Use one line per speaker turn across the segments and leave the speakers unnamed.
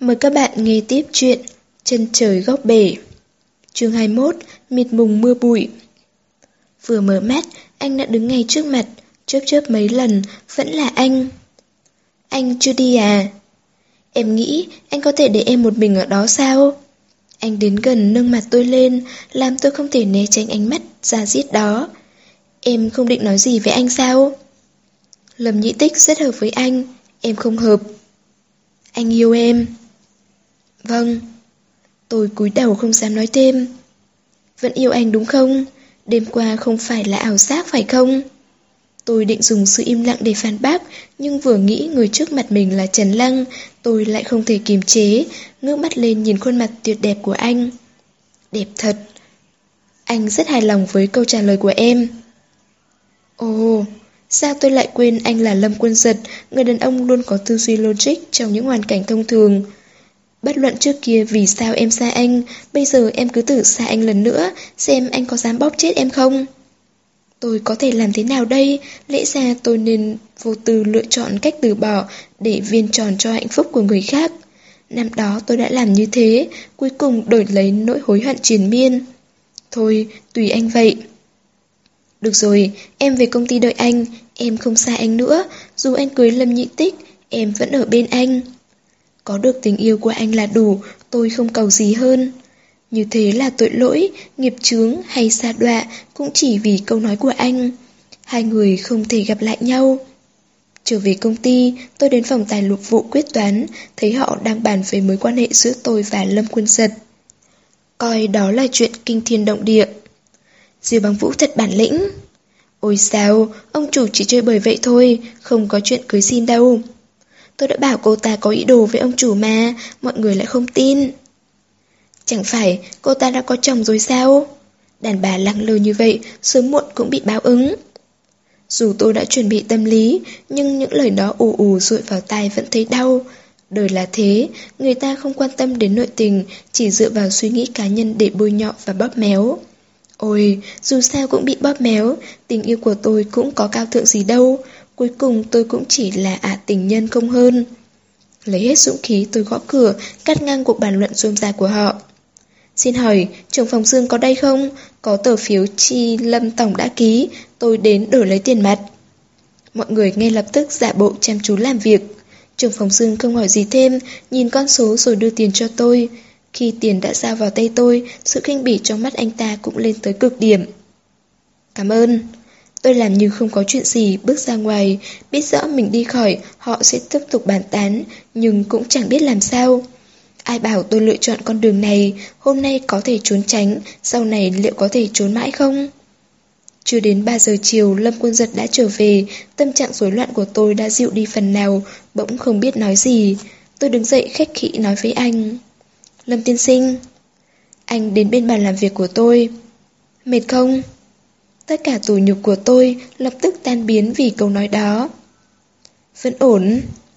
Mời các bạn nghe tiếp chuyện Chân trời góc bể. Chương 21, mịt mùng mưa bụi. Vừa mở mắt, anh đã đứng ngay trước mặt, chớp chớp mấy lần, vẫn là anh. Anh chưa đi à? Em nghĩ anh có thể để em một mình ở đó sao? Anh đến gần nâng mặt tôi lên, làm tôi không thể né tránh ánh mắt da diết đó. Em không định nói gì với anh sao? Lâm Nhĩ Tích rất hợp với anh, em không hợp. Anh yêu em. Vâng. Tôi cúi đầu không dám nói thêm. Vẫn yêu anh đúng không? Đêm qua không phải là ảo giác phải không? Tôi định dùng sự im lặng để phản bác, nhưng vừa nghĩ người trước mặt mình là Trần Lăng, tôi lại không thể kiềm chế, ngước mắt lên nhìn khuôn mặt tuyệt đẹp của anh. Đẹp thật. Anh rất hài lòng với câu trả lời của em. Ồ, sao tôi lại quên anh là Lâm Quân Giật, người đàn ông luôn có tư duy logic trong những hoàn cảnh thông thường. Bất luận trước kia vì sao em xa anh, bây giờ em cứ thử xa anh lần nữa, xem anh có dám bóp chết em không? Tôi có thể làm thế nào đây? Lẽ ra tôi nên vô tư lựa chọn cách từ bỏ để viên tròn cho hạnh phúc của người khác. Năm đó tôi đã làm như thế, cuối cùng đổi lấy nỗi hối hận triền miên. Thôi, tùy anh vậy. Được rồi, em về công ty đợi anh, em không xa anh nữa, dù anh cưới Lâm Nhĩ Tích, em vẫn ở bên anh. Có được tình yêu của anh là đủ, tôi không cầu gì hơn. Như thế là tội lỗi, nghiệp chướng hay sa đọa cũng chỉ vì câu nói của anh. Hai người không thể gặp lại nhau. Trở về công ty, tôi đến phòng tài vụ quyết toán, thấy họ đang bàn về mối quan hệ giữa tôi và Lâm Quân Giật. Coi đó là chuyện kinh thiên động địa. Diêu Băng Vũ thật bản lĩnh. Ôi sao, ông chủ chỉ chơi bời vậy thôi, không có chuyện cưới xin đâu. Tôi đã bảo cô ta có ý đồ với ông chủ mà, mọi người lại không tin. Chẳng phải cô ta đã có chồng rồi sao? Đàn bà lẳng lơ như vậy, sớm muộn cũng bị báo ứng. Dù tôi đã chuẩn bị tâm lý, nhưng những lời đó ù ù dội vào tai vẫn thấy đau. Đời là thế, người ta không quan tâm đến nội tình, chỉ dựa vào suy nghĩ cá nhân để bôi nhọ và bóp méo. Ôi, dù sao cũng bị bóp méo, tình yêu của tôi cũng có cao thượng gì đâu. Cuối cùng tôi cũng chỉ là tình nhân không hơn. Lấy hết dũng khí tôi gõ cửa, cắt ngang cuộc bàn luận rôm rả của họ. Xin hỏi, trưởng phòng Dương có đây không? Có tờ phiếu chi Lâm Tổng đã ký, tôi đến đổi lấy tiền mặt. Mọi người ngay lập tức giả bộ chăm chú làm việc. Trưởng phòng Dương không hỏi gì thêm, nhìn con số rồi đưa tiền cho tôi. Khi tiền đã giao vào tay tôi, sự khinh bỉ trong mắt anh ta cũng lên tới cực điểm. Cảm ơn. Tôi làm như không có chuyện gì, bước ra ngoài, biết rõ mình đi khỏi, họ sẽ tiếp tục bàn tán, nhưng cũng chẳng biết làm sao. Ai bảo tôi lựa chọn con đường này, hôm nay có thể trốn tránh, sau này liệu có thể trốn mãi không? Chưa đến 3 giờ chiều, Lâm Quân Giật đã trở về, tâm trạng rối loạn của tôi đã dịu đi phần nào, bỗng không biết nói gì. Tôi đứng dậy khách khí nói với anh. Lâm tiên sinh. Anh đến bên bàn làm việc của tôi. Mệt không? Tất cả tủi nhục của tôi lập tức tan biến vì câu nói đó. Vẫn ổn.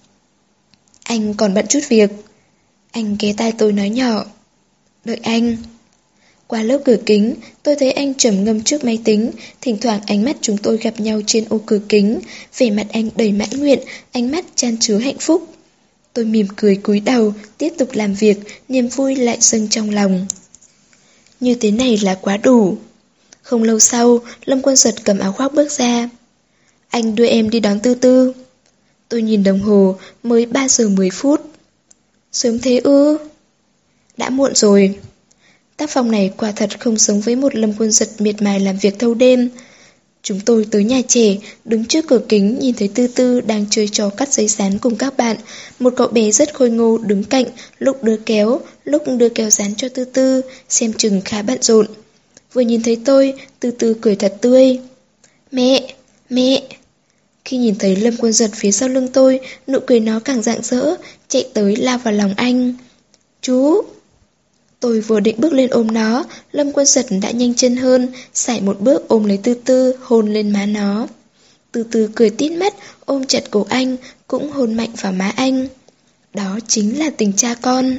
Anh còn bận chút việc. Anh ghé tai tôi nói nhỏ. Đợi anh. Qua lớp cửa kính, tôi thấy anh trầm ngâm trước máy tính, thỉnh thoảng ánh mắt chúng tôi gặp nhau trên ô cửa kính, vẻ mặt anh đầy mãn nguyện, ánh mắt chan chứa hạnh phúc. Tôi mỉm cười cúi đầu, tiếp tục làm việc, niềm vui lại dâng trong lòng. Như thế này là quá đủ. Không lâu sau, Lâm Quân Giật cầm áo khoác bước ra. Anh đưa em đi đón Tư Tư. Tôi nhìn đồng hồ, mới 3 giờ 10 phút. Sớm thế ư? Đã muộn rồi. Tác phong này quả thật không giống với một Lâm Quân Giật miệt mài làm việc thâu đêm. Chúng tôi tới nhà trẻ, đứng trước cửa kính nhìn thấy Tư Tư đang chơi trò cắt giấy dán cùng các bạn. Một cậu bé rất khôi ngô đứng cạnh, lúc đưa kéo dán cho Tư Tư, xem chừng khá bận rộn. Vừa nhìn thấy tôi, Tư Tư cười thật tươi. Mẹ, mẹ. Khi nhìn thấy Lâm Quân Giật phía sau lưng tôi, nụ cười nó càng rạng rỡ, chạy tới lao vào lòng anh. Chú. Tôi vừa định bước lên ôm nó, Lâm Quân Giật đã nhanh chân hơn, sải một bước ôm lấy Tư Tư, hôn lên má nó. Tư Tư cười tít mắt, ôm chặt cổ anh, cũng hôn mạnh vào má anh. Đó chính là tình cha con.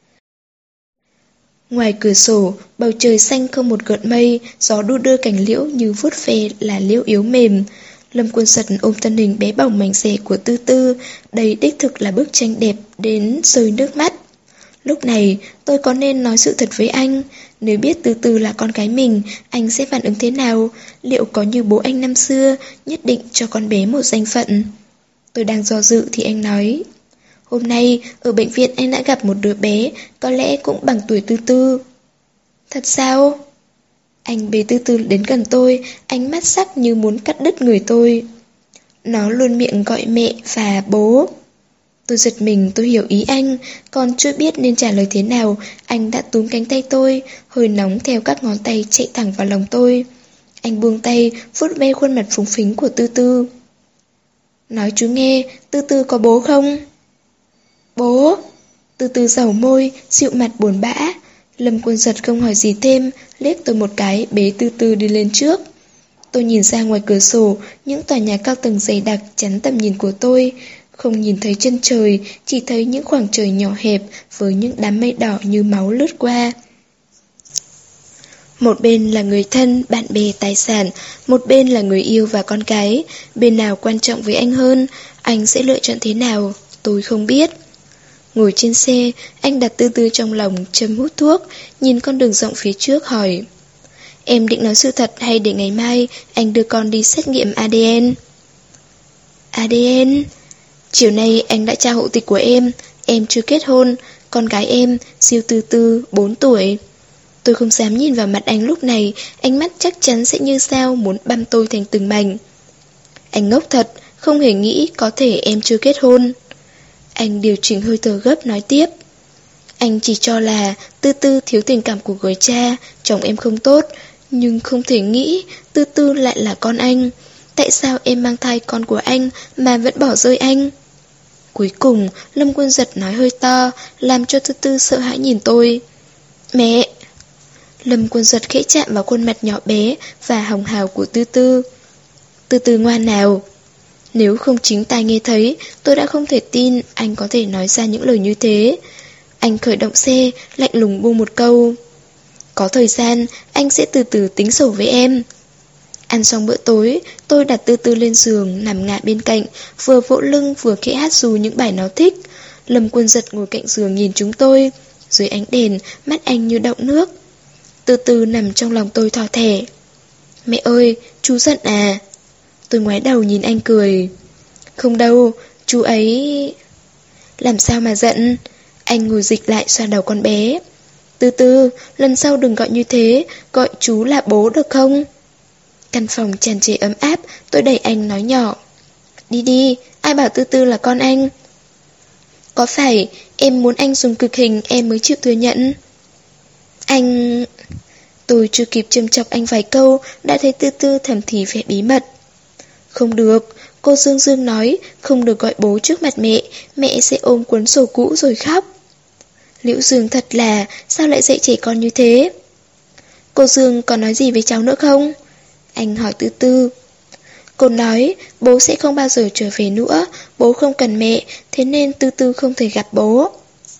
Ngoài cửa sổ, bầu trời xanh không một gợn mây, gió đu đưa cành liễu như vuốt ve là liễu yếu mềm. Lâm Quân Giật ôm thân hình bé bỏng mảnh dẻ của Tư Tư, đây đích thực là bức tranh đẹp đến rơi nước mắt. Lúc này, tôi có nên nói sự thật với anh? Nếu biết Từ Từ là con gái mình, anh sẽ phản ứng thế nào? Liệu có như bố anh năm xưa, nhất định cho con bé một danh phận? Tôi đang do dự thì anh nói, hôm nay, ở bệnh viện anh đã gặp một đứa bé, có lẽ cũng bằng tuổi Từ Từ. Thật sao? Anh bế Từ Từ đến gần tôi, ánh mắt sắc như muốn cắt đứt người tôi. Nó luôn miệng gọi mẹ và bố. Tôi giật mình, tôi hiểu ý anh, còn chưa biết nên trả lời thế nào, anh đã túm cánh tay tôi, hơi nóng theo các ngón tay chạy thẳng vào lòng tôi. Anh buông tay, vuốt ve khuôn mặt phúng phính của Tư Tư. Nói chú nghe, Tư Tư có bố không? Bố! Tư Tư dầu môi, dịu mặt buồn bã. Lâm Quân Giật không hỏi gì thêm, liếc tôi một cái, bế Tư Tư đi lên trước. Tôi nhìn ra ngoài cửa sổ, những tòa nhà cao tầng dày đặc chắn tầm nhìn của tôi. Không nhìn thấy chân trời, chỉ thấy những khoảng trời nhỏ hẹp với những đám mây đỏ như máu lướt qua. Một bên là người thân, bạn bè, tài sản, một bên là người yêu và con cái. Bên nào quan trọng với anh hơn, anh sẽ lựa chọn thế nào, tôi không biết. Ngồi trên xe, anh đặt Tư Tư trong lòng, châm hút thuốc, nhìn con đường rộng phía trước hỏi. Em định nói sự thật hay để ngày mai anh đưa con đi xét nghiệm ADN? ADN? Chiều nay anh đã tra hộ tịch của em chưa kết hôn, con gái em, Diêu Tư Tư, 4 tuổi. Tôi không dám nhìn vào mặt anh lúc này, ánh mắt chắc chắn sẽ như sao muốn băm tôi thành từng mảnh. Anh ngốc thật, không hề nghĩ có thể em chưa kết hôn. Anh điều chỉnh hơi thở gấp nói tiếp. Anh chỉ cho là Tư Tư thiếu tình cảm của người cha, chồng em không tốt, nhưng không thể nghĩ Tư Tư lại là con anh. Tại sao em mang thai con của anh mà vẫn bỏ rơi anh? Cuối cùng, Lâm Quân Giật nói hơi to, làm cho Tư Tư sợ hãi nhìn tôi. Mẹ! Lâm Quân Giật khẽ chạm vào khuôn mặt nhỏ bé và hồng hào của Tư Tư. Tư Tư ngoan nào! Nếu không chính tai nghe thấy, tôi đã không thể tin anh có thể nói ra những lời như thế. Anh khởi động xe, lạnh lùng buông một câu. Có thời gian, anh sẽ từ từ tính sổ với em. Ăn xong bữa tối, tôi đặt Tư Tư lên giường, nằm ngả bên cạnh, vừa vỗ lưng vừa khẽ hát ru những bài nó thích. Lâm Quân Giật ngồi cạnh giường nhìn chúng tôi. Dưới ánh đèn, mắt anh như đọng nước. Tư Tư nằm trong lòng tôi thỏ thẻ. Mẹ ơi, chú giận à? Tôi ngoái đầu nhìn anh cười. Không đâu, chú ấy... Làm sao mà giận? Anh ngồi dịch lại xoa đầu con bé. Tư Tư, lần sau đừng gọi như thế, gọi chú là bố được không? Căn phòng tràn trề ấm áp, tôi đẩy anh nói nhỏ. Đi đi, ai bảo Tư Tư là con anh? Có phải em muốn anh dùng cực hình em mới chịu thừa nhận? Anh... Tôi chưa kịp châm chọc anh vài câu, đã thấy Tư Tư thầm thì vẻ bí mật. Không được, cô Dương Dương nói, không được gọi bố trước mặt mẹ sẽ ôm cuốn sổ cũ rồi khóc. Liễu Dương thật là, sao lại dạy trẻ con như thế? Cô Dương còn nói gì với cháu nữa không? Anh hỏi Tư Tư. Cô nói, bố sẽ không bao giờ trở về nữa, bố không cần mẹ, thế nên Tư Tư không thể gặp bố.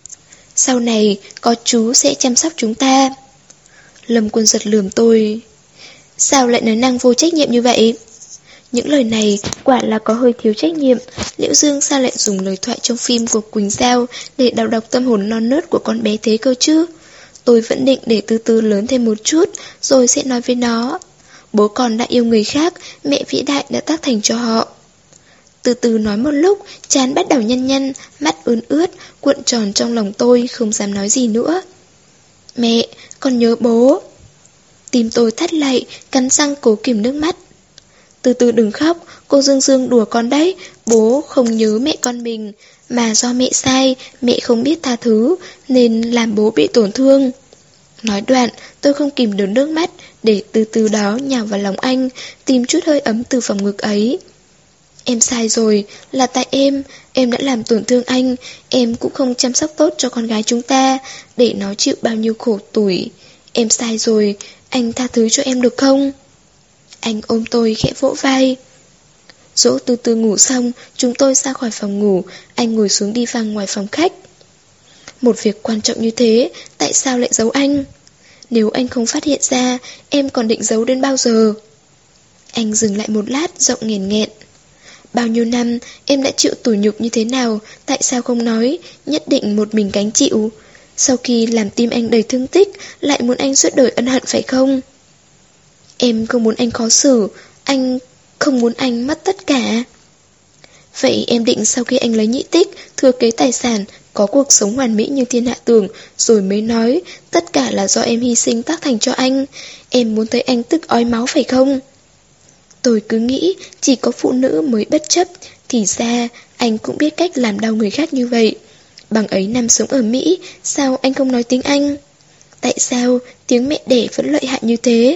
Sau này, có chú sẽ chăm sóc chúng ta. Lâm Quân Giật lườm tôi. Sao lại nói năng vô trách nhiệm như vậy? Những lời này quả là có hơi thiếu trách nhiệm. Liễu Dương sao lại dùng lời thoại trong phim của Quỳnh Giao để đào độc tâm hồn non nớt của con bé thế cơ chứ? Tôi vẫn định để Tư Tư lớn thêm một chút rồi sẽ nói với nó. Bố con đã yêu người khác, mẹ vĩ đại đã tác thành cho họ. Từ từ nói một lúc, trán bắt đầu nhăn nhăn, mắt ươn ướt, cuộn tròn trong lòng tôi, không dám nói gì nữa. Mẹ, con nhớ bố. Tim tôi thắt lại, cắn răng cố kìm nước mắt. Từ từ đừng khóc, cô Dương Dương đùa con đấy, bố không nhớ mẹ con mình, mà do mẹ sai, mẹ không biết tha thứ, nên làm bố bị tổn thương. Nói đoạn, tôi không kìm được nước mắt, để từ từ đó nhào vào lòng anh, tìm chút hơi ấm từ phòng ngực ấy. Em sai rồi, là tại em đã làm tổn thương anh, em cũng không chăm sóc tốt cho con gái chúng ta, để nó chịu bao nhiêu khổ tủi. Em sai rồi, anh tha thứ cho em được không? Anh ôm tôi khẽ vỗ vai. Dỗ từ từ ngủ xong, chúng tôi ra khỏi phòng ngủ, anh ngồi xuống đi văng ngoài phòng khách. Một việc quan trọng như thế, tại sao lại giấu anh? Nếu anh không phát hiện ra, em còn định giấu đến bao giờ? Anh dừng lại một lát, giọng nghẹn nghẹn. Bao nhiêu năm, em đã chịu tủi nhục như thế nào, tại sao không nói, nhất định một mình gánh chịu? Sau khi làm tim anh đầy thương tích, lại muốn anh suốt đời ân hận phải không? Em không muốn anh khó xử, anh không muốn anh mất tất cả. Vậy em định sau khi anh lấy nhị tích, thừa kế tài sản, có cuộc sống hoàn mỹ như thiên hạ tường, rồi mới nói tất cả là do em hy sinh tác thành cho anh. Em muốn thấy anh tức ói máu phải không? Tôi cứ nghĩ chỉ có phụ nữ mới bất chấp, thì ra anh cũng biết cách làm đau người khác như vậy. Bằng ấy năm sống ở Mỹ, sao anh không nói tiếng Anh? Tại sao tiếng mẹ đẻ vẫn lợi hại như thế?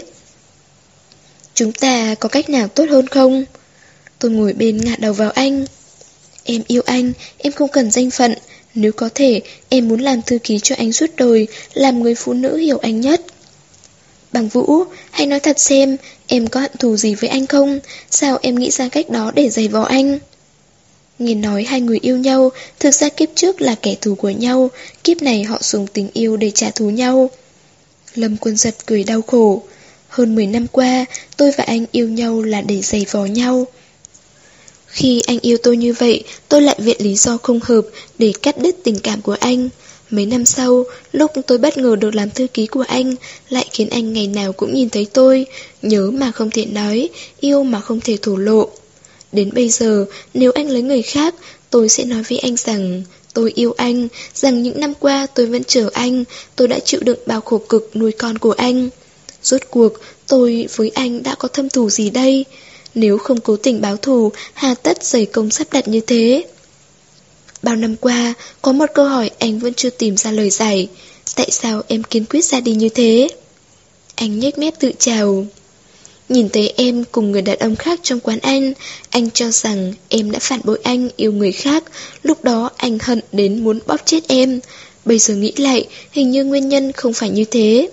Chúng ta có cách nào tốt hơn không? Tôi ngồi bên ngả đầu vào anh. Em yêu anh, em không cần danh phận. Nếu có thể, em muốn làm thư ký cho anh suốt đời, làm người phụ nữ hiểu anh nhất. Bằng Vũ, hãy nói thật xem, em có hận thù gì với anh không? Sao em nghĩ ra cách đó để giày vò anh? Nghe nói hai người yêu nhau, thực ra kiếp trước là kẻ thù của nhau, kiếp này họ dùng tình yêu để trả thù nhau. Lâm Quân Giật cười đau khổ. Hơn 10 năm qua, tôi và anh yêu nhau là để giày vò nhau. Khi anh yêu tôi như vậy, tôi lại viện lý do không hợp để cắt đứt tình cảm của anh. Mấy năm sau, lúc tôi bất ngờ được làm thư ký của anh, lại khiến anh ngày nào cũng nhìn thấy tôi, nhớ mà không thể nói, yêu mà không thể thổ lộ. Đến bây giờ, nếu anh lấy người khác, tôi sẽ nói với anh rằng tôi yêu anh, rằng những năm qua tôi vẫn chờ anh, tôi đã chịu đựng bao khổ cực nuôi con của anh. Rốt cuộc, tôi với anh đã có thâm thù gì đây? Nếu không cố tình báo thù, hà tất dày công sắp đặt như thế? Bao năm qua, có một câu hỏi anh vẫn chưa tìm ra lời giải. Tại sao em kiên quyết ra đi như thế? Anh nhếch mép tự chào. Nhìn thấy em cùng người đàn ông khác trong quán anh cho rằng em đã phản bội anh yêu người khác. Lúc đó anh hận đến muốn bóp chết em. Bây giờ nghĩ lại, hình như nguyên nhân không phải như thế.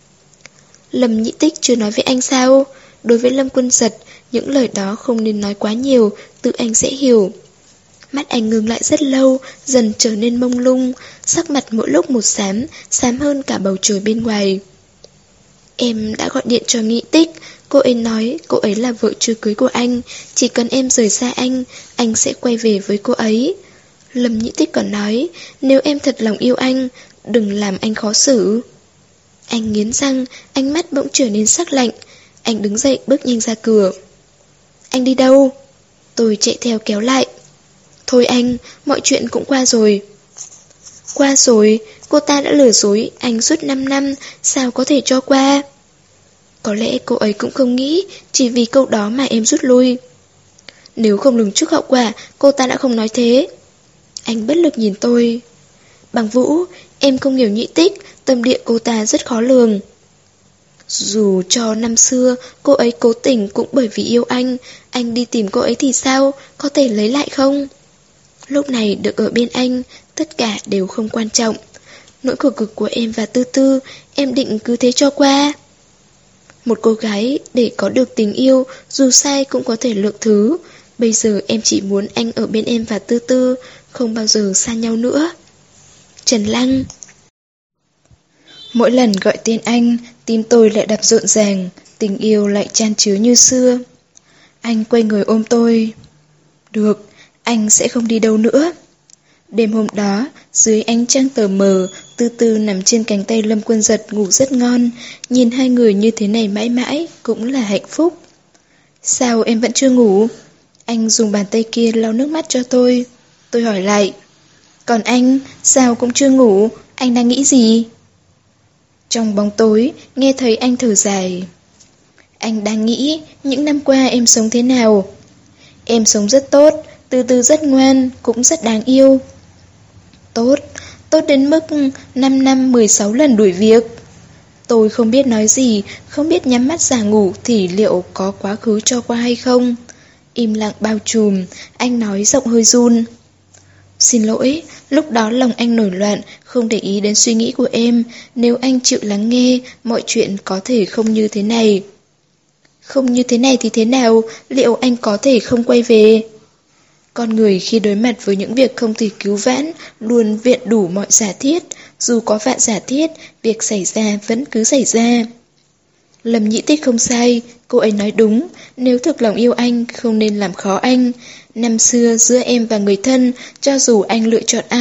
Lâm Nhĩ Tích chưa nói với anh sao? Đối với Lâm Quân Giật, những lời đó không nên nói quá nhiều, tự anh sẽ hiểu. Mắt anh ngừng lại rất lâu, dần trở nên mông lung, sắc mặt mỗi lúc một xám, xám hơn cả bầu trời bên ngoài. Em đã gọi điện cho Nhĩ Tích, cô ấy nói cô ấy là vợ chưa cưới của anh, chỉ cần em rời xa anh sẽ quay về với cô ấy. Lâm Nhĩ Tích còn nói, nếu em thật lòng yêu anh, đừng làm anh khó xử. Anh nghiến răng, ánh mắt bỗng trở nên sắc lạnh. Anh đứng dậy bước nhanh ra cửa. Anh đi đâu? Tôi chạy theo kéo lại. Thôi anh, mọi chuyện cũng qua rồi. Qua rồi, cô ta đã lừa dối anh suốt 5 năm, sao có thể cho qua? Có lẽ cô ấy cũng không nghĩ, chỉ vì câu đó mà em rút lui. Nếu không lường trước hậu quả, cô ta đã không nói thế. Anh bất lực nhìn tôi. Bằng Vũ, em không hiểu Nhĩ Tích, tâm địa cô ta rất khó lường. Dù cho năm xưa cô ấy cố tình cũng bởi vì yêu anh đi tìm cô ấy thì sao, có thể lấy lại không? Lúc này được ở bên anh, tất cả đều không quan trọng. Nỗi khổ cực của em và Tư Tư, em định cứ thế cho qua. Một cô gái để có được tình yêu, dù sai cũng có thể lượng thứ. Bây giờ em chỉ muốn anh ở bên em và Tư Tư, không bao giờ xa nhau nữa. Trần Lăng. Mỗi lần gọi tên anh, tim tôi lại đập rộn ràng, tình yêu lại chan chứa như xưa. Anh quay người ôm tôi. Được, anh sẽ không đi đâu nữa. Đêm hôm đó, dưới ánh trăng tờ mờ, Tư Tư nằm trên cánh tay Lâm Quân Giật ngủ rất ngon, nhìn hai người như thế này mãi mãi cũng là hạnh phúc. Sao em vẫn chưa ngủ? Anh dùng bàn tay kia lau nước mắt cho tôi. Tôi hỏi lại. Còn anh, sao cũng chưa ngủ, anh đang nghĩ gì? Trong bóng tối, nghe thấy anh thở dài. Anh đang nghĩ những năm qua em sống thế nào? Em sống rất tốt, Tư Tư rất ngoan, cũng rất đáng yêu. Tốt, tốt đến mức 5 năm 16 lần đuổi việc. Tôi không biết nói gì, không biết nhắm mắt giả ngủ thì liệu có quá khứ cho qua hay không. Im lặng bao trùm, anh nói giọng hơi run. Xin lỗi, lúc đó lòng anh nổi loạn, không để ý đến suy nghĩ của em. Nếu anh chịu lắng nghe, mọi chuyện có thể không như thế này. Không như thế này thì thế nào? Liệu anh có thể không quay về? Con người khi đối mặt với những việc không thể cứu vãn, luôn viện đủ mọi giả thiết. Dù có vạn giả thiết, việc xảy ra vẫn cứ xảy ra. Lâm Nhĩ Tích không sai, cô ấy nói đúng. Nếu thực lòng yêu anh, không nên làm khó anh. Năm xưa giữa em và người thân, cho dù anh lựa chọn ai,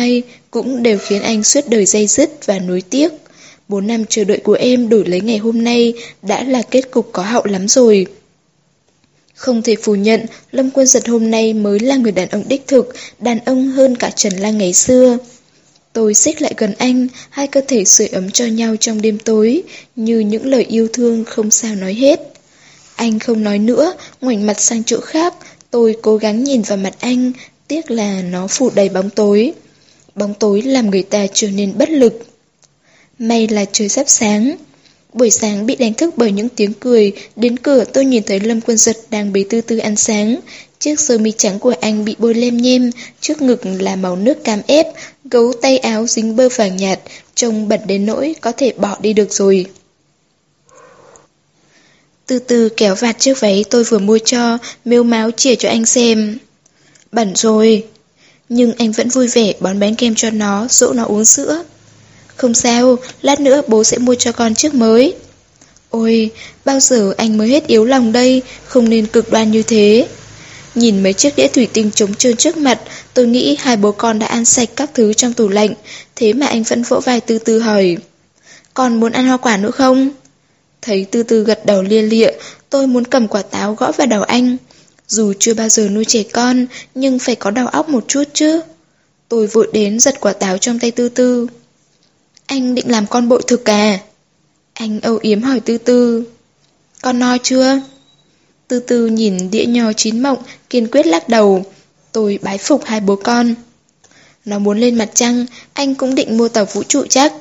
cũng đều khiến anh suốt đời day dứt và nuối tiếc. 4 năm chờ đợi của em đổi lấy ngày hôm nay đã là kết cục có hậu lắm rồi. Không thể phủ nhận, Lâm Quân Giật hôm nay mới là người đàn ông đích thực, đàn ông hơn cả Trần Lang ngày xưa. Tôi xích lại gần anh, hai cơ thể sưởi ấm cho nhau trong đêm tối, như những lời yêu thương không sao nói hết. Anh không nói nữa, ngoảnh mặt sang chỗ khác, tôi cố gắng nhìn vào mặt anh, tiếc là nó phủ đầy bóng tối. Bóng tối làm người ta trở nên bất lực. May là trời sắp sáng. Buổi sáng bị đánh thức bởi những tiếng cười, đến cửa tôi nhìn thấy Lâm Quân Giật đang bế Tư Tư ăn sáng. Chiếc sơ mi trắng của anh bị bôi lem nhem, trước ngực là màu nước cam ép, gấu tay áo dính bơ vàng nhạt, trông bẩn đến nỗi có thể bỏ đi được rồi. Từ từ kéo vạt chiếc váy tôi vừa mua cho, mếu máo chìa cho anh xem. Bẩn rồi. Nhưng anh vẫn vui vẻ bón bánh kem cho nó, dỗ nó uống sữa. Không sao, lát nữa bố sẽ mua cho con chiếc mới. Ôi, bao giờ anh mới hết yếu lòng đây, không nên cực đoan như thế. Nhìn mấy chiếc đĩa thủy tinh trống trơn trước mặt, tôi nghĩ hai bố con đã ăn sạch các thứ trong tủ lạnh, thế mà anh vẫn vỗ vai Từ Từ hỏi. Con muốn ăn hoa quả nữa không? Thấy Từ Từ gật đầu lia lịa, tôi muốn cầm quả táo gõ vào đầu anh. Dù chưa bao giờ nuôi trẻ con, nhưng phải có đầu óc một chút chứ. Tôi vội đến giật quả táo trong tay Từ Từ. Anh định làm con bội thực à? Anh âu yếm hỏi Từ Từ. Con no chưa? Từ Từ nhìn đĩa nho chín mọng, kiên quyết lắc đầu. Tôi bái phục hai bố con. Nó muốn lên mặt trăng, anh cũng định mua tàu vũ trụ chắc.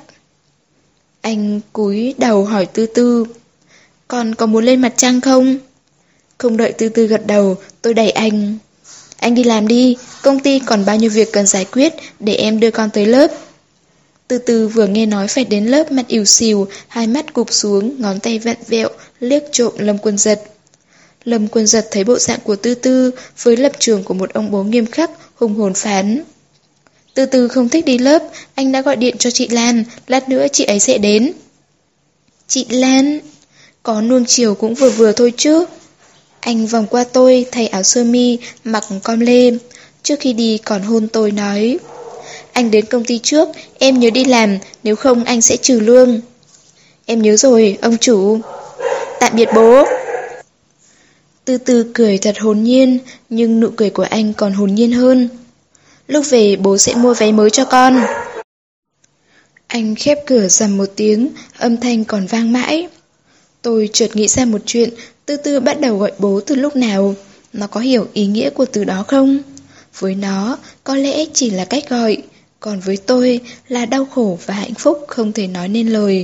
Anh cúi đầu hỏi Từ Từ. Con có muốn lên mặt trăng không? Không đợi Từ Từ gật đầu, tôi đẩy anh. Anh đi làm đi, công ty còn bao nhiêu việc cần giải quyết, để em đưa con tới lớp. Từ Từ vừa nghe nói phải đến lớp, mặt ỉu xìu, hai mắt cụp xuống, ngón tay vặn vẹo, liếc trộm Lâm Quân Giật. Lâm Quân Giật thấy bộ dạng của Từ Từ với lập trường của một ông bố nghiêm khắc, hùng hồn phán. Từ Từ không thích đi lớp, anh đã gọi điện cho chị Lan, lát nữa chị ấy sẽ đến. Chị Lan? Có nuông chiều cũng vừa vừa thôi chứ. Anh vòng qua tôi, thay áo sơ mi, mặc com lê. Trước khi đi còn hôn tôi nói. Anh đến công ty trước, em nhớ đi làm, nếu không anh sẽ trừ lương. Em nhớ rồi, ông chủ. Tạm biệt bố. Từ Từ cười thật hồn nhiên, nhưng nụ cười của anh còn hồn nhiên hơn. Lúc về bố sẽ mua váy mới cho con. Anh khép cửa rầm một tiếng, âm thanh còn vang mãi. Tôi chợt nghĩ ra một chuyện, Từ Từ bắt đầu gọi bố từ lúc nào? Nó có hiểu ý nghĩa của từ đó không? Với nó, có lẽ chỉ là cách gọi, còn với tôi là đau khổ và hạnh phúc không thể nói nên lời.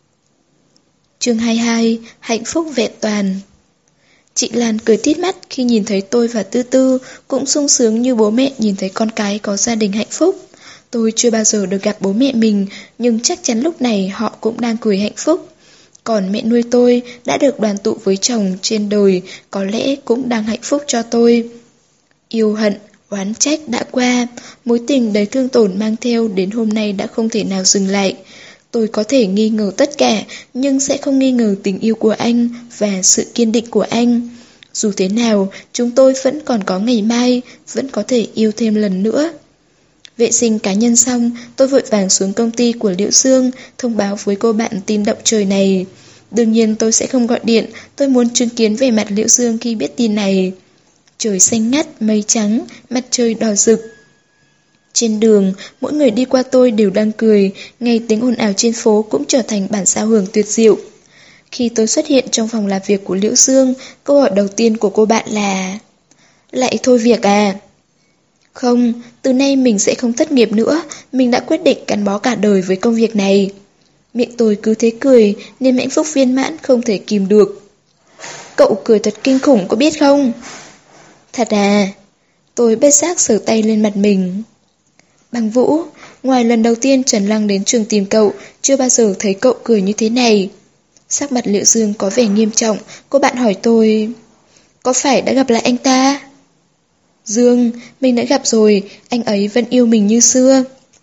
Chương 22, hạnh phúc vẹn toàn. Chị Lan cười tít mắt khi nhìn thấy tôi và Tư Tư, cũng sung sướng như bố mẹ nhìn thấy con cái có gia đình hạnh phúc. Tôi chưa bao giờ được gặp bố mẹ mình, nhưng chắc chắn lúc này họ cũng đang cười hạnh phúc. Còn mẹ nuôi tôi đã được đoàn tụ với chồng trên đời, có lẽ cũng đang hạnh phúc cho tôi. Yêu hận, oán trách đã qua, mối tình đầy thương tổn mang theo đến hôm nay đã không thể nào dừng lại. Tôi có thể nghi ngờ tất cả, nhưng sẽ không nghi ngờ tình yêu của anh và sự kiên định của anh. Dù thế nào, chúng tôi vẫn còn có ngày mai, vẫn có thể yêu thêm lần nữa. Vệ sinh cá nhân xong, tôi vội vàng xuống công ty của Liễu Dương, thông báo với cô bạn tin động trời này. Đương nhiên tôi sẽ không gọi điện, tôi muốn chứng kiến về mặt Liễu Dương khi biết tin này. Trời xanh ngắt, mây trắng, mặt trời đỏ rực. Trên đường, mỗi người đi qua tôi đều đang cười, ngay tiếng ồn ào trên phố cũng trở thành bản giao hưởng tuyệt diệu. Khi tôi xuất hiện trong phòng làm việc của Liễu Dương, câu hỏi đầu tiên của cô bạn là: Lại thôi việc à? Không, từ nay mình sẽ không thất nghiệp nữa, mình đã quyết định gắn bó cả đời với công việc này. Miệng tôi cứ thế cười, niềm hạnh phúc viên mãn không thể kìm được. Cậu cười thật kinh khủng có biết không? Thật à? Tôi bất giác sờ tay lên mặt mình. Bằng Vũ, ngoài lần đầu tiên Trần Lăng đến trường tìm cậu, chưa bao giờ thấy cậu cười như thế này. Sắc mặt Liễu Dương có vẻ nghiêm trọng, cô bạn hỏi tôi: Có phải đã gặp lại anh ta? Dương, mình đã gặp rồi, anh ấy vẫn yêu mình như xưa.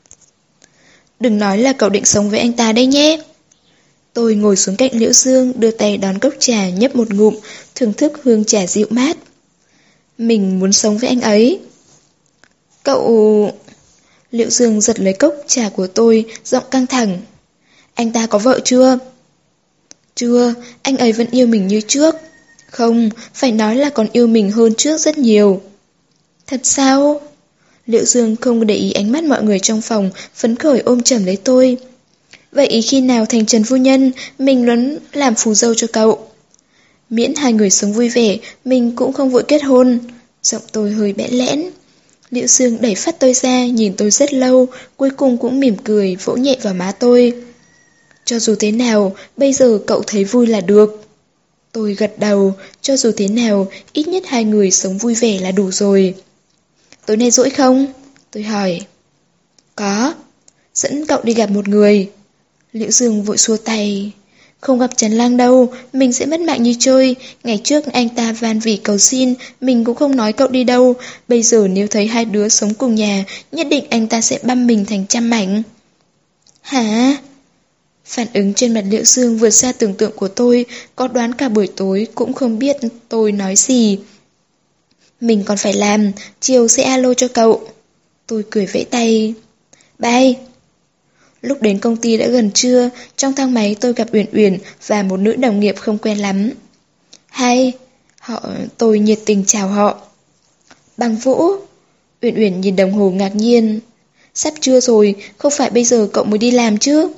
Đừng nói là cậu định sống với anh ta đấy nhé. Tôi ngồi xuống cạnh Liễu Dương, đưa tay đón cốc trà nhấp một ngụm, thưởng thức hương trà dịu mát. Mình muốn sống với anh ấy. Cậu... Liệu Dương giật lấy cốc trà của tôi, giọng căng thẳng. Anh ta có vợ chưa? Chưa, anh ấy vẫn yêu mình như trước. Không, phải nói là còn yêu mình hơn trước rất nhiều. Thật sao? Liệu Dương không để ý ánh mắt mọi người trong phòng, phấn khởi ôm chầm lấy tôi. Vậy khi nào thành Trần phu nhân, mình muốn làm phù dâu cho cậu. Miễn hai người sống vui vẻ, mình cũng không vội kết hôn. Giọng tôi hơi bẽn lẽn. Liệu Dương đẩy phát tôi ra, nhìn tôi rất lâu, cuối cùng cũng mỉm cười, vỗ nhẹ vào má tôi. Cho dù thế nào, bây giờ cậu thấy vui là được. Tôi gật đầu, cho dù thế nào, ít nhất hai người sống vui vẻ là đủ rồi. Tối nay rỗi không? Tôi hỏi. Có. Dẫn cậu đi gặp một người. Liễu Dương vội xua tay. Không gặp Trần Lang đâu, mình sẽ mất mạng như chơi. Ngày trước anh ta van vỉ cầu xin, mình cũng không nói cậu đi đâu. Bây giờ nếu thấy hai đứa sống cùng nhà, nhất định anh ta sẽ băm mình thành trăm mảnh. Hả? Phản ứng trên mặt Liễu Dương vượt xa tưởng tượng của tôi, có đoán cả buổi tối cũng không biết tôi nói gì. Mình còn phải làm, chiều sẽ alo cho cậu. Tôi cười vẫy tay. Bye. Lúc đến công ty đã gần trưa, trong thang máy tôi gặp Uyển Uyển và một nữ đồng nghiệp không quen lắm. Hay, tôi nhiệt tình chào họ. Bằng Vũ. Uyển Uyển nhìn đồng hồ ngạc nhiên. Sắp trưa rồi, không phải bây giờ cậu mới đi làm chứ?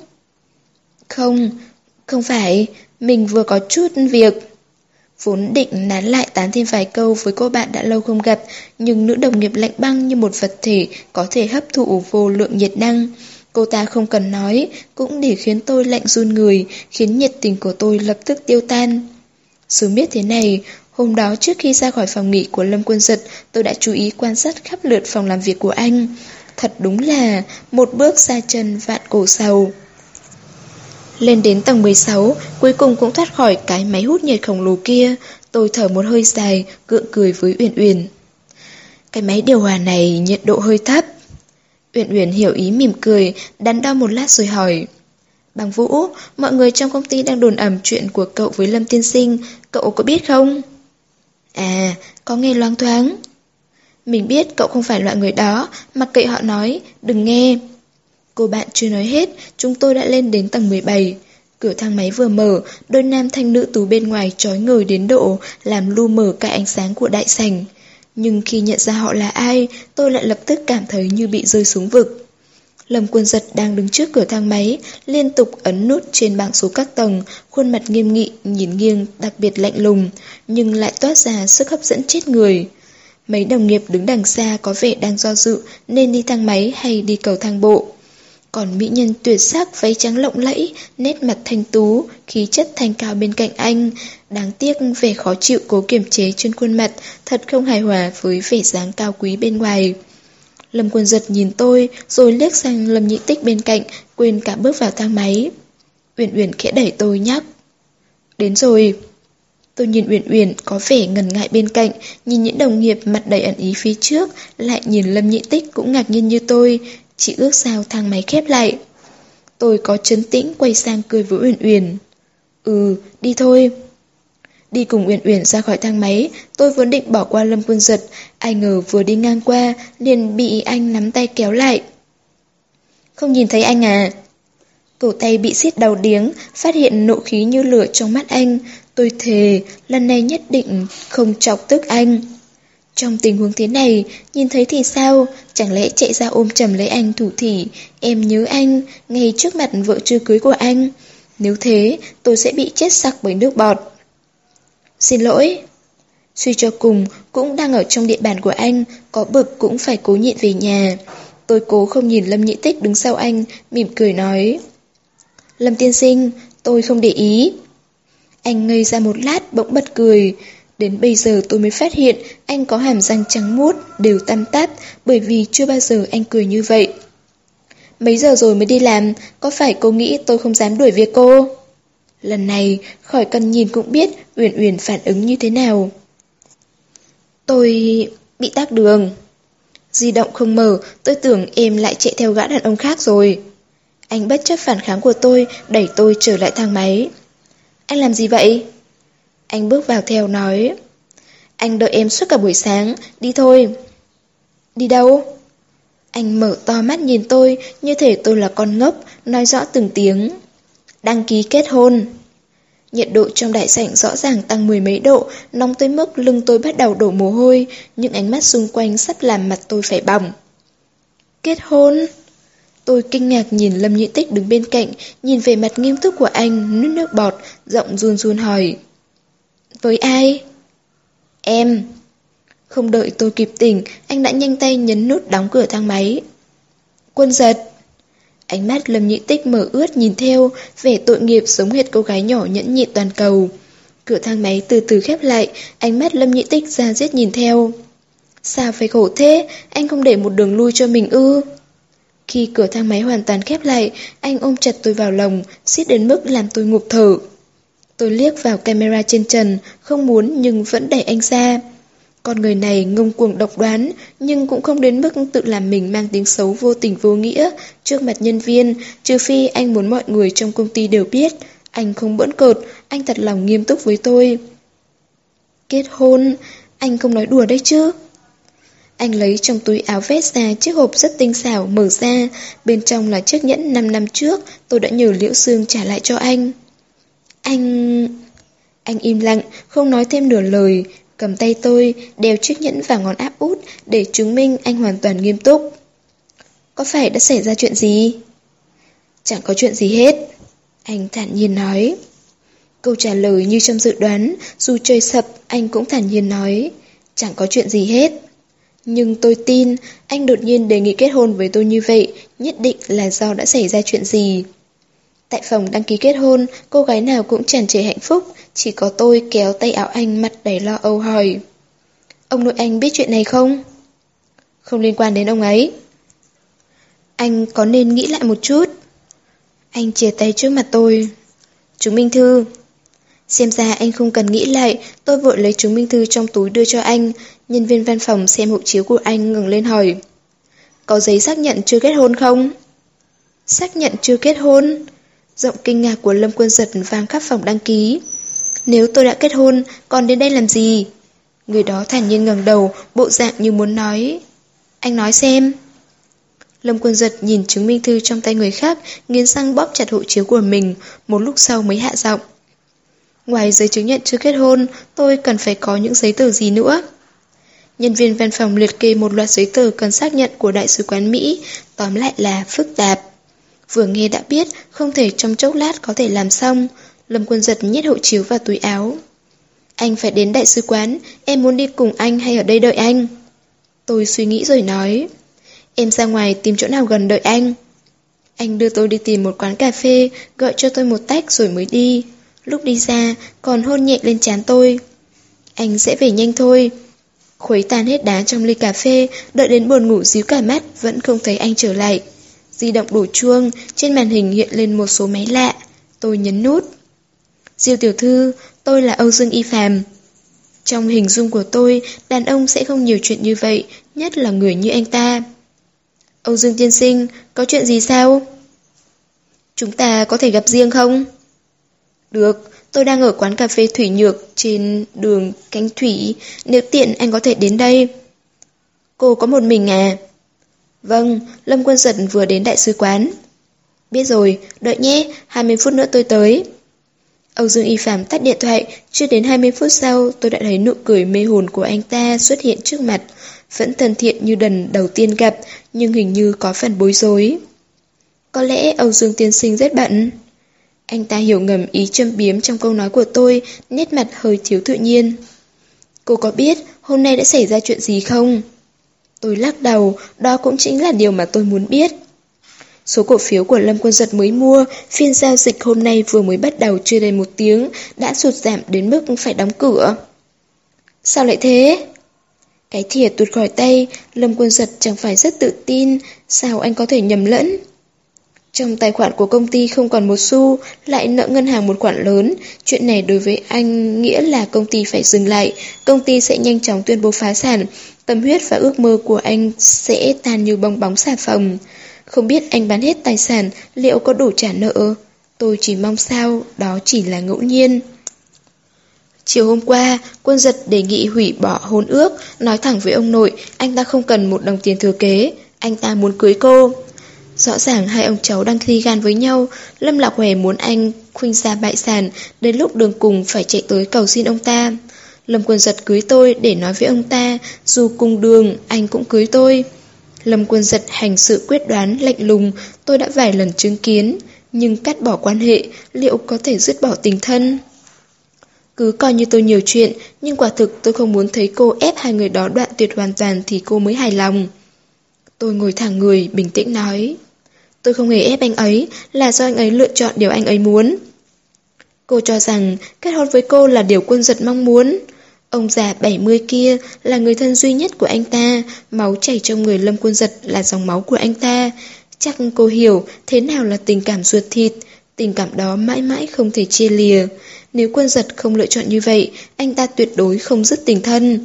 Không phải, mình vừa có chút việc. Vốn định nán lại tán thêm vài câu với cô bạn đã lâu không gặp, nhưng nữ đồng nghiệp lạnh băng như một vật thể có thể hấp thụ vô lượng nhiệt năng. Cô ta không cần nói, cũng để khiến tôi lạnh run người, khiến nhiệt tình của tôi lập tức tiêu tan. Sớm biết thế này, hôm đó trước khi ra khỏi phòng nghỉ của Lâm Quân Dật, tôi đã chú ý quan sát khắp lượt phòng làm việc của anh. Thật đúng là một bước xa chân vạn cổ sầu. Lên đến tầng 16, cuối cùng cũng thoát khỏi cái máy hút nhiệt khổng lồ kia. Tôi thở một hơi dài, gượng cười với Uyển Uyển. Cái máy điều hòa này nhiệt độ hơi thấp. Uyển Uyển hiểu ý mỉm cười, đắn đo một lát rồi hỏi. Bằng Vũ, mọi người trong công ty đang đồn ầm chuyện của cậu với Lâm tiên sinh, cậu có biết không? À, có nghe loáng thoáng. Mình biết cậu không phải loại người đó, mặc kệ họ nói, đừng nghe. Cô bạn chưa nói hết, chúng tôi đã lên đến tầng 17. Cửa thang máy vừa mở, đôi nam thanh nữ tú bên ngoài chói ngời đến độ làm lu mờ cả ánh sáng của đại sảnh. Nhưng khi nhận ra họ là ai, tôi lại lập tức cảm thấy như bị rơi xuống vực. Lâm Quân Dật đang đứng trước cửa thang máy, liên tục ấn nút trên bảng số các tầng, khuôn mặt nghiêm nghị, nhìn nghiêng, đặc biệt lạnh lùng, nhưng lại toát ra sức hấp dẫn chết người. Mấy đồng nghiệp đứng đằng xa có vẻ đang do dự nên đi thang máy hay đi cầu thang bộ. Còn mỹ nhân tuyệt sắc váy trắng lộng lẫy, nét mặt thanh tú, khí chất thanh cao bên cạnh anh. Đáng tiếc vẻ khó chịu cố kiềm chế trên khuôn mặt, thật không hài hòa với vẻ dáng cao quý bên ngoài. Lâm Quân Dật nhìn tôi, rồi liếc sang Lâm Nhị Tích bên cạnh, quên cả bước vào thang máy. Uyển Uyển khẽ đẩy tôi nhắc. Đến rồi. Tôi nhìn Uyển Uyển có vẻ ngần ngại bên cạnh, nhìn những đồng nghiệp mặt đầy ẩn ý phía trước, lại nhìn Lâm Nhị Tích cũng ngạc nhiên như tôi, chỉ ước sao thang máy khép lại. Tôi có trấn tĩnh quay sang cười với Uyển Uyển. Đi thôi. Đi cùng Uyển Uyển ra khỏi thang máy, tôi vốn định bỏ qua Lâm Quân Dật, ai ngờ vừa đi ngang qua, liền bị anh nắm tay kéo lại. Không nhìn thấy anh à? Cổ tay bị siết đau điếng, phát hiện nộ khí như lửa trong mắt anh. Tôi thề, lần này nhất định không chọc tức anh. Trong tình huống thế này, nhìn thấy thì sao? Chẳng lẽ chạy ra ôm chầm lấy anh thủ thỉ, em nhớ anh, ngay trước mặt vợ chưa cưới của anh. Nếu thế, tôi sẽ bị chết sặc bởi nước bọt. Xin lỗi. Suy cho cùng, cũng đang ở trong địa bàn của anh, có bực cũng phải cố nhịn về nhà. Tôi cố không nhìn Lâm Nhị Tích đứng sau anh, mỉm cười nói. Lâm tiên sinh, tôi không để ý. Anh ngây ra một lát bỗng bật cười. Đến bây giờ tôi mới phát hiện anh có hàm răng trắng muốt, đều tăm tắp, bởi vì chưa bao giờ anh cười như vậy. Mấy giờ rồi mới đi làm, có phải cô nghĩ tôi không dám đuổi việc cô? Lần này, khỏi cần nhìn cũng biết Uyển Uyển phản ứng như thế nào. Tôi bị tắc đường. Di động không mở, tôi tưởng em lại chạy theo gã đàn ông khác rồi. Anh bất chấp phản kháng của tôi, đẩy tôi trở lại thang máy. Anh làm gì vậy? Anh bước vào theo nói. Anh đợi em suốt cả buổi sáng, đi thôi. Đi đâu? Anh mở to mắt nhìn tôi, như thể tôi là con ngốc, nói rõ từng tiếng. Đăng ký kết hôn. Nhiệt độ trong đại sảnh rõ ràng tăng 10 mấy độ, nóng tới mức lưng tôi bắt đầu đổ mồ hôi, những ánh mắt xung quanh sắp làm mặt tôi phải bỏng. Kết hôn? Tôi kinh ngạc nhìn Lâm Nhị Tích đứng bên cạnh, nhìn về mặt nghiêm túc của anh, nuốt nước bọt, giọng run run hỏi. Với ai? Em. Không đợi tôi kịp tỉnh, anh đã nhanh tay nhấn nút đóng cửa thang máy. Quân Giật. Ánh mắt Lâm Nhị Tích mở ướt nhìn theo, vẻ tội nghiệp giống hệt cô gái nhỏ nhẫn nhịn toàn cầu. Cửa thang máy từ từ khép lại, ánh mắt Lâm Nhị Tích ra giết nhìn theo. Sao phải khổ thế, anh không để một đường lui cho mình ư? Khi cửa thang máy hoàn toàn khép lại, anh ôm chặt tôi vào lòng, siết đến mức làm tôi ngụp thở. Tôi liếc vào camera trên trần, không muốn nhưng vẫn đẩy anh ra. Con người này ngông cuồng độc đoán, nhưng cũng không đến mức tự làm mình mang tiếng xấu vô tình vô nghĩa trước mặt nhân viên, trừ phi anh muốn mọi người trong công ty đều biết. Anh không bỡn cợt, anh thật lòng nghiêm túc với tôi. Kết hôn? Anh không nói đùa đấy chứ? Anh lấy trong túi áo vest ra chiếc hộp rất tinh xảo mở ra, bên trong là chiếc nhẫn 5 năm trước tôi đã nhờ Liễu Sương trả lại cho anh. Anh im lặng, không nói thêm nửa lời, cầm tay tôi, đeo chiếc nhẫn vào ngón áp út để chứng minh anh hoàn toàn nghiêm túc. Có phải đã xảy ra chuyện gì? Chẳng có chuyện gì hết, anh thản nhiên nói. Câu trả lời như trong dự đoán, dù trời sập anh cũng thản nhiên nói. Chẳng có chuyện gì hết. Nhưng tôi tin, anh đột nhiên đề nghị kết hôn với tôi như vậy, nhất định là do đã xảy ra chuyện gì. Tại phòng đăng ký kết hôn, cô gái nào cũng tràn trề hạnh phúc, chỉ có tôi kéo tay áo anh mặt đầy lo âu hỏi. Ông nội anh biết chuyện này không? Không liên quan đến ông ấy. Anh có nên nghĩ lại một chút? Anh chìa tay trước mặt tôi. Chứng minh thư. Xem ra anh không cần nghĩ lại, tôi vội lấy chứng minh thư trong túi đưa cho anh. Nhân viên văn phòng xem hộ chiếu của anh ngừng lên hỏi. Có giấy xác nhận chưa kết hôn không? Xác nhận chưa kết hôn? Giọng kinh ngạc của Lâm Quân Giật vang khắp phòng đăng ký. Nếu tôi đã kết hôn, còn đến đây làm gì? Người đó thản nhiên ngẩng đầu, bộ dạng như muốn nói. Anh nói xem. Lâm Quân Giật nhìn chứng minh thư trong tay người khác, nghiến răng bóp chặt hộ chiếu của mình, một lúc sau mới hạ giọng. Ngoài giấy chứng nhận chưa kết hôn, tôi cần phải có những giấy tờ gì nữa? Nhân viên văn phòng liệt kê một loạt giấy tờ cần xác nhận của Đại sứ quán Mỹ, tóm lại là phức tạp. Vừa nghe đã biết, không thể trong chốc lát có thể làm xong. Lâm Quân Giật nhét hộ chiếu vào túi áo. Anh phải đến đại sứ quán, em muốn đi cùng anh hay ở đây đợi anh? Tôi suy nghĩ rồi nói. Em ra ngoài tìm chỗ nào gần đợi anh. Anh đưa tôi đi tìm một quán cà phê, gọi cho tôi một tách rồi mới đi. Lúc đi ra, còn hôn nhẹ lên trán tôi. Anh sẽ về nhanh thôi. Khuấy tan hết đá trong ly cà phê, đợi đến buồn ngủ díu cả mắt, vẫn không thấy anh trở lại. Di động đổ chuông, trên màn hình hiện lên một số máy lạ. Tôi nhấn nút. Diêu tiểu thư, tôi là Âu Dương Y Phàm. Trong hình dung của tôi, đàn ông sẽ không nhiều chuyện như vậy, nhất là người như anh ta. Âu Dương tiên sinh, có chuyện gì sao? Chúng ta có thể gặp riêng không? Được, tôi đang ở quán cà phê Thủy Nhược trên đường Cánh Thủy, nếu tiện anh có thể đến đây. Cô có một mình à? Vâng, Lâm Quân Giật vừa đến đại sứ quán. Biết rồi, đợi nhé, 20 phút nữa tôi tới. Âu Dương Y Phàm tắt điện thoại, chưa đến 20 phút sau tôi đã thấy nụ cười mê hồn của anh ta xuất hiện trước mặt. Vẫn thân thiện như lần đầu tiên gặp, nhưng hình như có phần bối rối. Có lẽ Âu Dương tiên sinh rất bận. Anh ta hiểu ngầm ý châm biếm trong câu nói của tôi, nét mặt hơi thiếu tự nhiên. Cô có biết hôm nay đã xảy ra chuyện gì không? Tôi lắc đầu, đó cũng chính là điều mà tôi muốn biết. Số cổ phiếu của Lâm Quân Giật mới mua, phiên giao dịch hôm nay vừa mới bắt đầu chưa đầy 1 tiếng, đã sụt giảm đến mức phải đóng cửa. Sao lại thế? Cái thìa tuột khỏi tay, Lâm Quân Giật chẳng phải rất tự tin, sao anh có thể nhầm lẫn? Trong tài khoản của công ty không còn 1 xu, lại nợ ngân hàng một khoản lớn. Chuyện này đối với anh nghĩa là công ty phải dừng lại, công ty sẽ nhanh chóng tuyên bố phá sản, tâm huyết và ước mơ của anh sẽ tan như bong bóng xà phòng. Không biết anh bán hết tài sản liệu có đủ trả nợ. Tôi chỉ mong sao đó chỉ là ngẫu nhiên. Chiều hôm qua, Quân Giật đề nghị hủy bỏ hôn ước, nói thẳng với ông nội anh ta không cần 1 đồng tiền thừa kế. Anh ta muốn cưới cô. Rõ ràng hai ông cháu đang thi gan với nhau. Lâm Lạc Hòe muốn anh khuynh gia bại sản, đến lúc đường cùng phải chạy tới cầu xin ông ta. Lâm Quân Giật cưới tôi để nói với ông ta, dù cùng đường, anh cũng cưới tôi. Lâm Quân Giật hành sự quyết đoán, lạnh lùng, tôi đã vài lần chứng kiến. Nhưng cắt bỏ quan hệ, liệu có thể dứt bỏ tình thân? Cứ coi như tôi nhiều chuyện, nhưng quả thực tôi không muốn thấy cô ép hai người đó đoạn tuyệt hoàn toàn thì cô mới hài lòng. Tôi ngồi thẳng người, bình tĩnh nói. Tôi không hề ép anh ấy, là do anh ấy lựa chọn điều anh ấy muốn. Cô cho rằng kết hôn với cô là điều Quân Giật mong muốn. Ông già 70 kia là người thân duy nhất của anh ta, máu chảy trong người Lâm Quân Giật là dòng máu của anh ta. Chắc cô hiểu thế nào là tình cảm ruột thịt, tình cảm đó mãi mãi không thể chia lìa. Nếu Quân Giật không lựa chọn như vậy, anh ta tuyệt đối không dứt tình thân.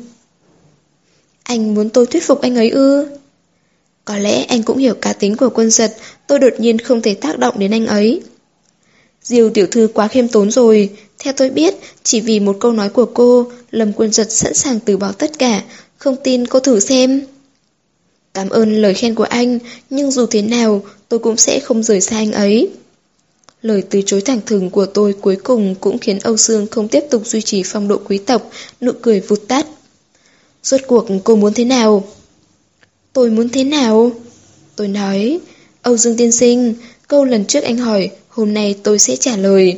Anh muốn tôi thuyết phục anh ấy ư? Có lẽ anh cũng hiểu cá tính của Quân Giật, tôi đột nhiên không thể tác động đến anh ấy. Diêu tiểu thư quá khiêm tốn rồi. Theo tôi biết, chỉ vì một câu nói của cô, Lâm Quân Giật sẵn sàng từ bỏ tất cả. Không tin cô thử xem. Cảm ơn lời khen của anh, nhưng dù thế nào, tôi cũng sẽ không rời xa anh ấy. Lời từ chối thẳng thừng của tôi cuối cùng cũng khiến Âu Dương không tiếp tục duy trì phong độ quý tộc, nụ cười vụt tắt. Rốt cuộc cô muốn thế nào? Tôi muốn thế nào? Tôi nói, Âu Dương tiên sinh, câu lần trước anh hỏi, hôm nay tôi sẽ trả lời.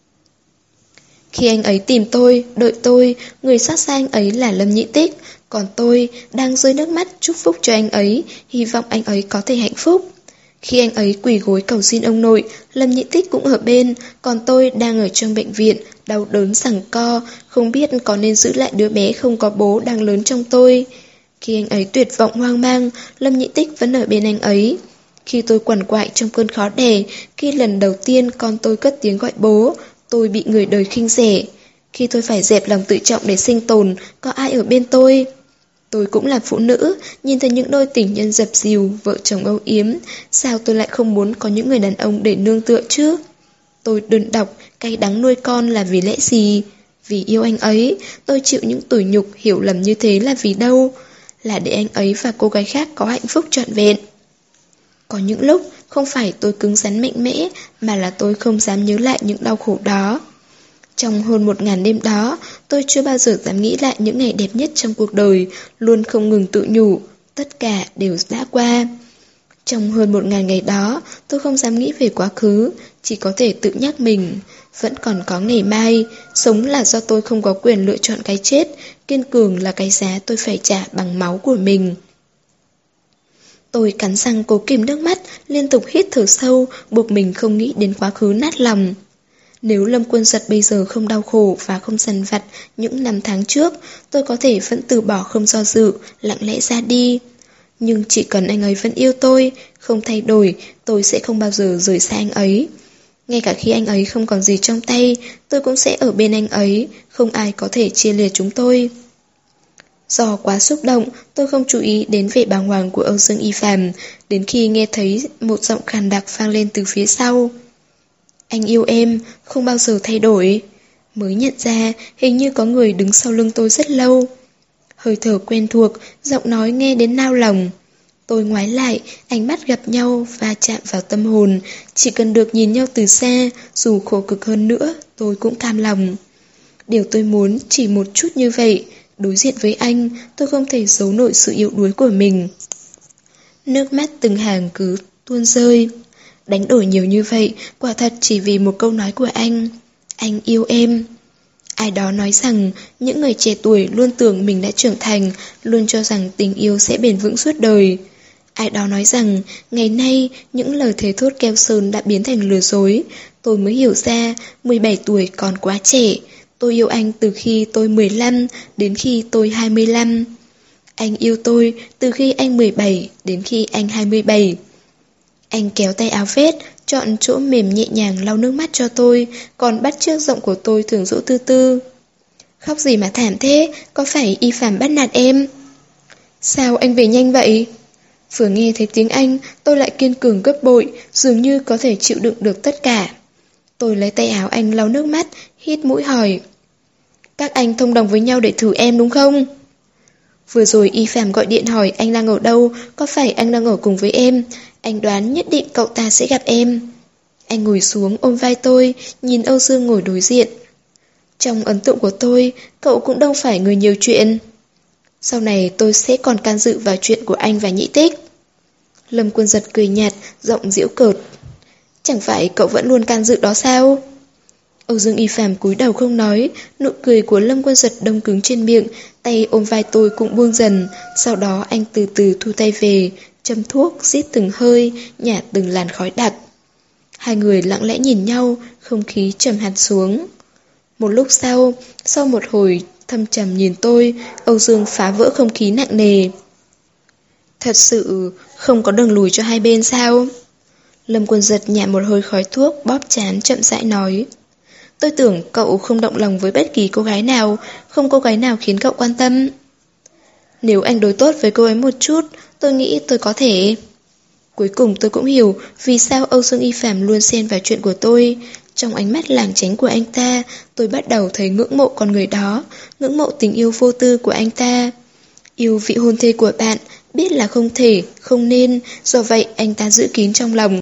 Khi anh ấy tìm tôi, đợi tôi, người sát xa anh ấy là Lâm Nhị Tích, còn tôi đang rơi nước mắt chúc phúc cho anh ấy, hy vọng anh ấy có thể hạnh phúc. Khi anh ấy quỳ gối cầu xin ông nội, Lâm Nhị Tích cũng ở bên, còn tôi đang ở trong bệnh viện, đau đớn giằng co, không biết có nên giữ lại đứa bé không có bố đang lớn trong tôi. Khi anh ấy tuyệt vọng hoang mang, Lâm Nhị Tích vẫn ở bên anh ấy. Khi tôi quằn quại trong cơn khó đẻ, khi lần đầu tiên con tôi cất tiếng gọi bố, tôi bị người đời khinh rẻ. Khi tôi phải dẹp lòng tự trọng để sinh tồn, có ai ở bên tôi? Tôi cũng là phụ nữ, nhìn thấy những đôi tình nhân dập dìu, vợ chồng âu yếm, sao tôi lại không muốn có những người đàn ông để nương tựa chứ? Tôi đơn độc, cay đắng nuôi con là vì lẽ gì? Vì yêu anh ấy, tôi chịu những tủi nhục hiểu lầm như thế là vì đâu? Là để anh ấy và cô gái khác có hạnh phúc trọn vẹn. Có những lúc, không phải tôi cứng rắn mạnh mẽ, mà là tôi không dám nhớ lại những đau khổ đó. Trong hơn 1000 đêm đó, tôi chưa bao giờ dám nghĩ lại những ngày đẹp nhất trong cuộc đời, luôn không ngừng tự nhủ, tất cả đều đã qua. Trong hơn 1000 ngày đó, tôi không dám nghĩ về quá khứ, chỉ có thể tự nhắc mình, vẫn còn có ngày mai, sống là do tôi không có quyền lựa chọn cái chết, kiên cường là cái giá tôi phải trả bằng máu của mình. Tôi cắn răng cố kìm nước mắt, liên tục hít thở sâu, buộc mình không nghĩ đến quá khứ nát lòng. Nếu Lâm Quân Giật bây giờ không đau khổ và không dằn vặt những năm tháng trước, tôi có thể vẫn từ bỏ không do dự, lặng lẽ ra đi. Nhưng chỉ cần anh ấy vẫn yêu tôi, không thay đổi, tôi sẽ không bao giờ rời xa anh ấy. Ngay cả khi anh ấy không còn gì trong tay, tôi cũng sẽ ở bên anh ấy, không ai có thể chia lìa chúng tôi. Do quá xúc động, tôi không chú ý đến vẻ bàng hoàng của Âu Dương Y Phạm, đến khi nghe thấy một giọng khàn đặc vang lên từ phía sau. Anh yêu em, không bao giờ thay đổi. Mới nhận ra, hình như có người đứng sau lưng tôi rất lâu. Hơi thở quen thuộc, giọng nói nghe đến nao lòng. Tôi ngoái lại, ánh mắt gặp nhau và chạm vào tâm hồn. Chỉ cần được nhìn nhau từ xa, dù khổ cực hơn nữa, tôi cũng cam lòng. Điều tôi muốn chỉ một chút như vậy. Đối diện với anh, tôi không thể giấu nổi sự yếu đuối của mình. Nước mắt từng hàng cứ tuôn rơi. Đánh đổi nhiều như vậy, quả thật chỉ vì một câu nói của anh. Anh yêu em. Ai đó nói rằng, những người trẻ tuổi luôn tưởng mình đã trưởng thành, luôn cho rằng tình yêu sẽ bền vững suốt đời. Ai đó nói rằng, ngày nay, những lời thề thốt keo sơn đã biến thành lừa dối. Tôi mới hiểu ra, 17 tuổi còn quá trẻ. Tôi yêu anh từ khi tôi 15 đến khi tôi 25. Anh yêu tôi từ khi anh 17 đến khi anh 27. Anh kéo tay áo vest, chọn chỗ mềm nhẹ nhàng lau nước mắt cho tôi, còn bắt chước giọng của tôi thường dỗ tư tư. Khóc gì mà thảm thế, có phải Y Phạm bắt nạt em? Sao anh về nhanh vậy? Vừa nghe thấy tiếng Anh, tôi lại kiên cường gấp bội, dường như có thể chịu đựng được tất cả. Tôi lấy tay áo anh lau nước mắt, hít mũi hỏi. Các anh thông đồng với nhau để thử em đúng không? Vừa rồi Y Phạm gọi điện hỏi anh đang ở đâu, có phải anh đang ở cùng với em? Anh đoán nhất định cậu ta sẽ gặp em. Anh ngồi xuống ôm vai tôi, nhìn Âu Dương ngồi đối diện. Trong ấn tượng của tôi, cậu cũng đâu phải người nhiều chuyện. Sau này tôi sẽ còn can dự vào chuyện của anh và Nhĩ Tích. Lâm Quân Giật cười nhạt, giọng giễu cợt. Chẳng phải cậu vẫn luôn can dự đó sao? Âu Dương Y Phạm cúi đầu không nói, nụ cười của Lâm Quân Giật đông cứng trên miệng, tay ôm vai tôi cũng buông dần, sau đó anh từ từ thu tay về, châm thuốc, rít từng hơi, nhả từng làn khói đặc. Hai người lặng lẽ nhìn nhau, không khí trầm hẳn xuống. Một lúc sau một hồi thâm trầm nhìn tôi, Âu Dương phá vỡ không khí nặng nề. Thật sự không có đường lùi cho hai bên sao? Lâm Quân Giật nhả một hơi khói thuốc, bóp trán chậm rãi nói. Tôi tưởng cậu không động lòng với bất kỳ cô gái nào, không cô gái nào khiến cậu quan tâm. Nếu anh đối tốt với cô ấy một chút, tôi nghĩ tôi có thể. Cuối cùng tôi cũng hiểu vì sao Âu Dương Y Phạm luôn xen vào chuyện của tôi. Trong ánh mắt lảng tránh của anh ta, tôi bắt đầu thấy ngưỡng mộ con người đó, ngưỡng mộ tình yêu vô tư của anh ta. Yêu vị hôn thê của bạn, biết là không thể, không nên, do vậy anh ta giữ kín trong lòng.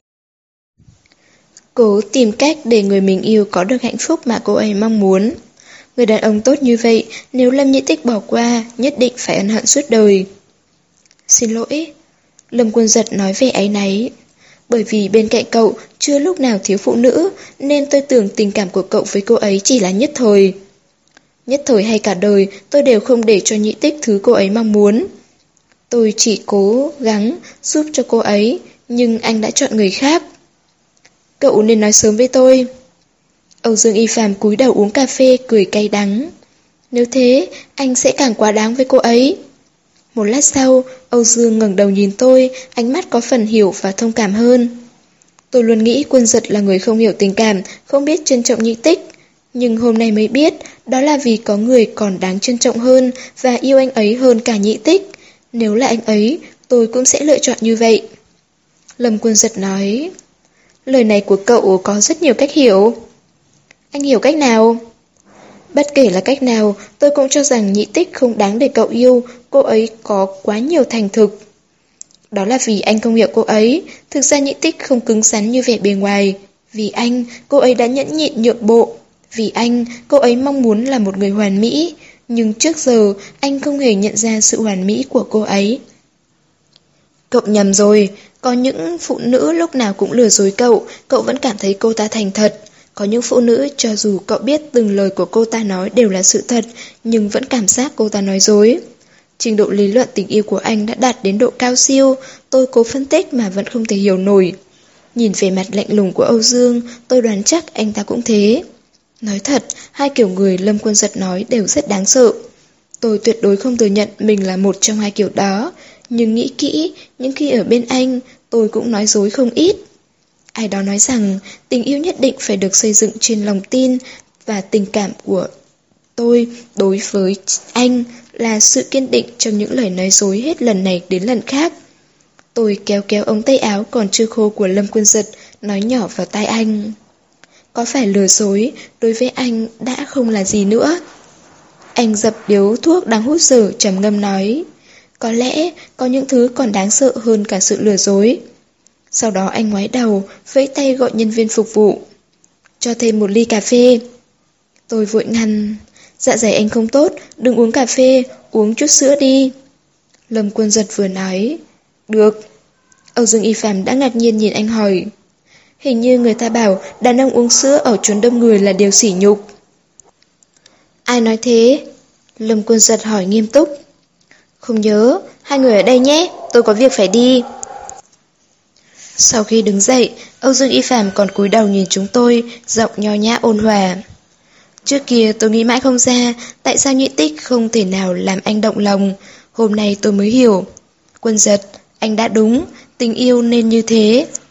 Cố tìm cách để người mình yêu có được hạnh phúc mà cô ấy mong muốn. Người đàn ông tốt như vậy, nếu Lâm Nhĩ Tích bỏ qua, nhất định phải ân hận suốt đời. Xin lỗi, Lâm Quân Giật nói về áy náy. Bởi vì bên cạnh cậu chưa lúc nào thiếu phụ nữ, nên tôi tưởng tình cảm của cậu với cô ấy chỉ là nhất thời. Nhất thời hay cả đời, tôi đều không để cho Nhĩ Tích thứ cô ấy mong muốn. Tôi chỉ cố gắng giúp cho cô ấy, nhưng anh đã chọn người khác. Cậu nên nói sớm với tôi. Âu Dương Y Phạm cúi đầu uống cà phê, cười cay đắng. Nếu thế, anh sẽ càng quá đáng với cô ấy. Một lát sau, Âu Dương ngẩng đầu nhìn tôi, ánh mắt có phần hiểu và thông cảm hơn. Tôi luôn nghĩ Quân Giật là người không hiểu tình cảm, không biết trân trọng Nhĩ Tích. Nhưng hôm nay mới biết, đó là vì có người còn đáng trân trọng hơn và yêu anh ấy hơn cả Nhĩ Tích. Nếu là anh ấy, tôi cũng sẽ lựa chọn như vậy. Lâm Quân Giật nói. Lời này của cậu có rất nhiều cách hiểu. Anh hiểu cách nào? Bất kể là cách nào, tôi cũng cho rằng Nhĩ Tích không đáng để cậu yêu, cô ấy có quá nhiều thành thực. Đó là vì anh không hiểu cô ấy, thực ra Nhĩ Tích không cứng rắn như vẻ bề ngoài. Vì anh, cô ấy đã nhẫn nhịn nhượng bộ. Vì anh, cô ấy mong muốn là một người hoàn mỹ, nhưng trước giờ anh không hề nhận ra sự hoàn mỹ của cô ấy. Cậu nhầm rồi, có những phụ nữ lúc nào cũng lừa dối cậu vẫn cảm thấy cô ta thành thật. Có những phụ nữ cho dù cậu biết từng lời của cô ta nói đều là sự thật, nhưng vẫn cảm giác cô ta nói dối. Trình độ lý luận tình yêu của anh đã đạt đến độ cao siêu, tôi cố phân tích mà vẫn không thể hiểu nổi. Nhìn về mặt lạnh lùng của Âu Dương, tôi đoán chắc anh ta cũng thế. Nói thật, hai kiểu người Lâm Quân Giật nói đều rất đáng sợ. Tôi tuyệt đối không thừa nhận mình là một trong hai kiểu đó, nhưng nghĩ kỹ, những khi ở bên anh, tôi cũng nói dối không ít. Ai đó nói rằng tình yêu nhất định phải được xây dựng trên lòng tin và tình cảm của tôi đối với anh là sự kiên định trong những lời nói dối hết lần này đến lần khác. Tôi kéo kéo ống tay áo còn chưa khô của Lâm Quân Giật, nói nhỏ vào tai anh. Có phải lừa dối, đối với anh đã không là gì nữa. Anh dập điếu thuốc đang hút dở trầm ngâm nói. Có lẽ có những thứ còn đáng sợ hơn cả sự lừa dối. Sau đó anh ngoái đầu, vẫy tay gọi nhân viên phục vụ. Cho thêm một ly cà phê. Tôi vội ngăn. Dạ dày anh không tốt, đừng uống cà phê, uống chút sữa đi. Lâm Quân Giật vừa nói. Được. Âu Dương Y Phạm đã ngạc nhiên nhìn anh hỏi. Hình như người ta bảo đàn ông uống sữa ở chốn đông người là điều sỉ nhục. Ai nói thế? Lâm Quân Giật hỏi nghiêm túc. Không nhớ, hai người ở đây nhé, tôi có việc phải đi. Sau khi đứng dậy, Âu Dương Y Phạm còn cúi đầu nhìn chúng tôi, giọng nho nhã ôn hòa. Trước kia tôi nghĩ mãi không ra tại sao Nhĩ Tích không thể nào làm anh động lòng. Hôm nay tôi mới hiểu. Quân Giật, anh đã đúng, tình yêu nên như thế.